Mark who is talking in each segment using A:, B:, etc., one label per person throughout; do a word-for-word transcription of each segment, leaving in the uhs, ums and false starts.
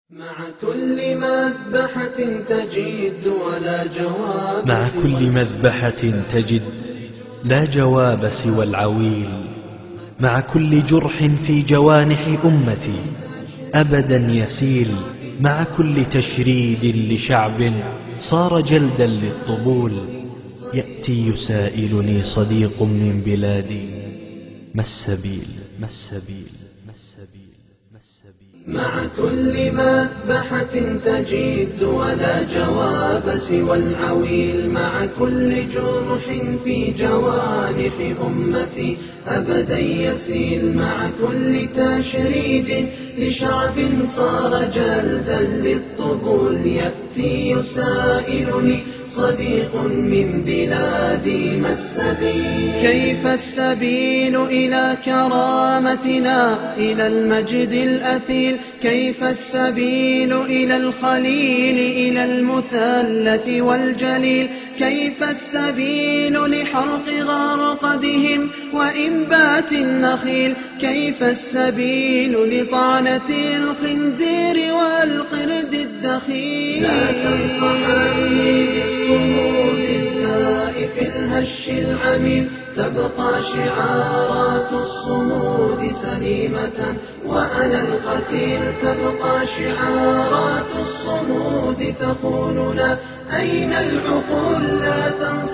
A: مع كل مذبحة تجد ولا جواب
B: مع كل مذبحة تجد لا جواب سوى العويل. مع كل جرح في جوانح أمتي أبدا يسيل. مع كل تشريد لشعب صار جلدا للطبول يأتي يسائلني صديق من بلادي ما السبيل ما السبيل ما السبيل ما السبيل.
A: مع كل مذبحة تجد ولا جواب سوى العويل. مع كل جرح في جوانح أمتي أبدا يسيل. مع كل تشريد لشعب صار جلدا للطبول يأتي يسائلني صديق من بلادي ما السبيل. كيف السبيل إلى كرامتنا إلى المجد الأثيل. كيف السبيل إلى الخليل إلى المثلث والجليل. كيف السبيل لحرق غرقدهم وإنبات النخيل. كيف السبيل لطعنة الخنزير والقرد الدخيل. لا تنصحني بالصمود الزائف الهش العميل. تبقى شعارات الصمود سليمة وأنا القتيل. تبقى شعارات الصمود تخوننا أين العقول. لا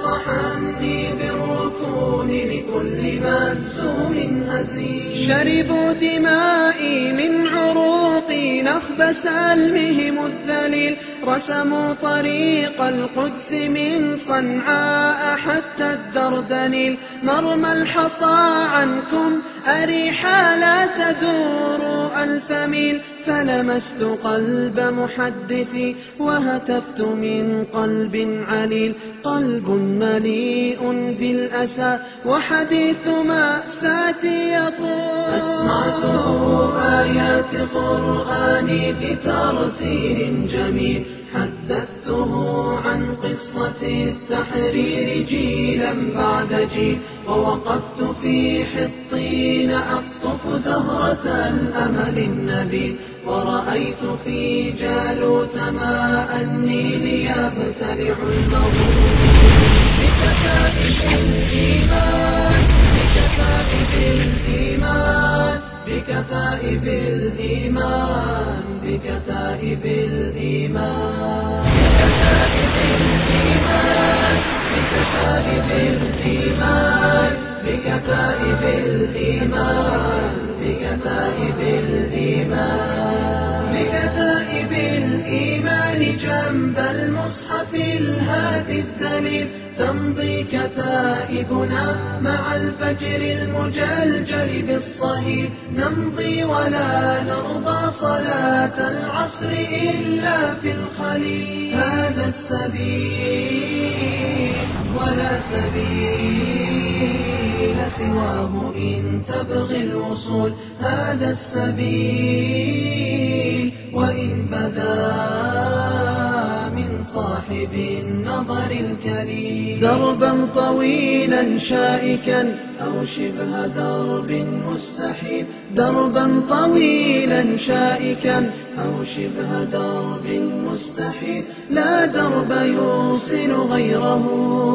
A: تنصحني بالركون لكل مهزوم هزيل. شربوا دمائي من عروقي نخب سلمهم الذليل. رسموا طريق القدس من صنعاء حتى الدردنيل. مرمى الحصى عنكم أريحا لا تدور ألف ميل. فلمست قلب محدثي وهتفت من قلب عليل. قلب مليء بالأسى وحديث مأساتي يطول. أسمعته آيات قرآني بترتيل جميل. حدثته عن قصة التحرير جيلا بعد جيل. ووقفت في حطين أقطف زهرة الأمل النبيل. ورأيت في جالوت ماء النيل يبتلع الموت. بكتائب الإيمان بكتائب الإيمان بكتائب الإيمان بكتائب الإيمان بكتائب الإيمان بكتائب الإيمان بكتائب الإيمان بكتائب الإيمان بكتائب الإيمان جنب المصحف الهادي الدليل. تمضي كتائبنا مع الفجر المجلجل بالصهيل. نمضي ولا نرضى صلاة العصر إلا في الخليل. هذا السبيل ولا سبيل سواه إن تبغي الوصول. هذا السبيل وإن بدا من صاحب النظر الكريم. دربا طويلا شائكا أو شبه درب مستحيل. دربا طويلا شائكا أو شبه درب مستحيل. لا درب يوصل غيره.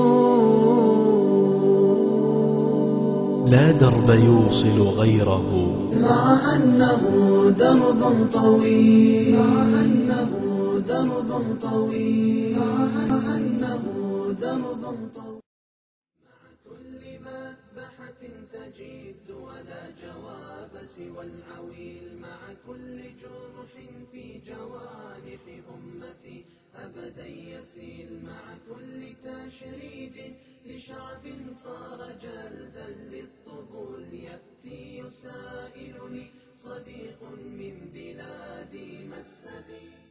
B: لا درب يوصل غيره.
A: مع أنه درب طويل. مع أنه درب طويل. مع أنه درب طويل. مع كل مذبحة تجد ولا جواب سوى العويل. مع كل جرح في جوانح أمتي أبدا يسيل. مع كل تشريد لشعب صار جلدا للطبول يأتي يسائلني صديق من بلادي ما السبيل.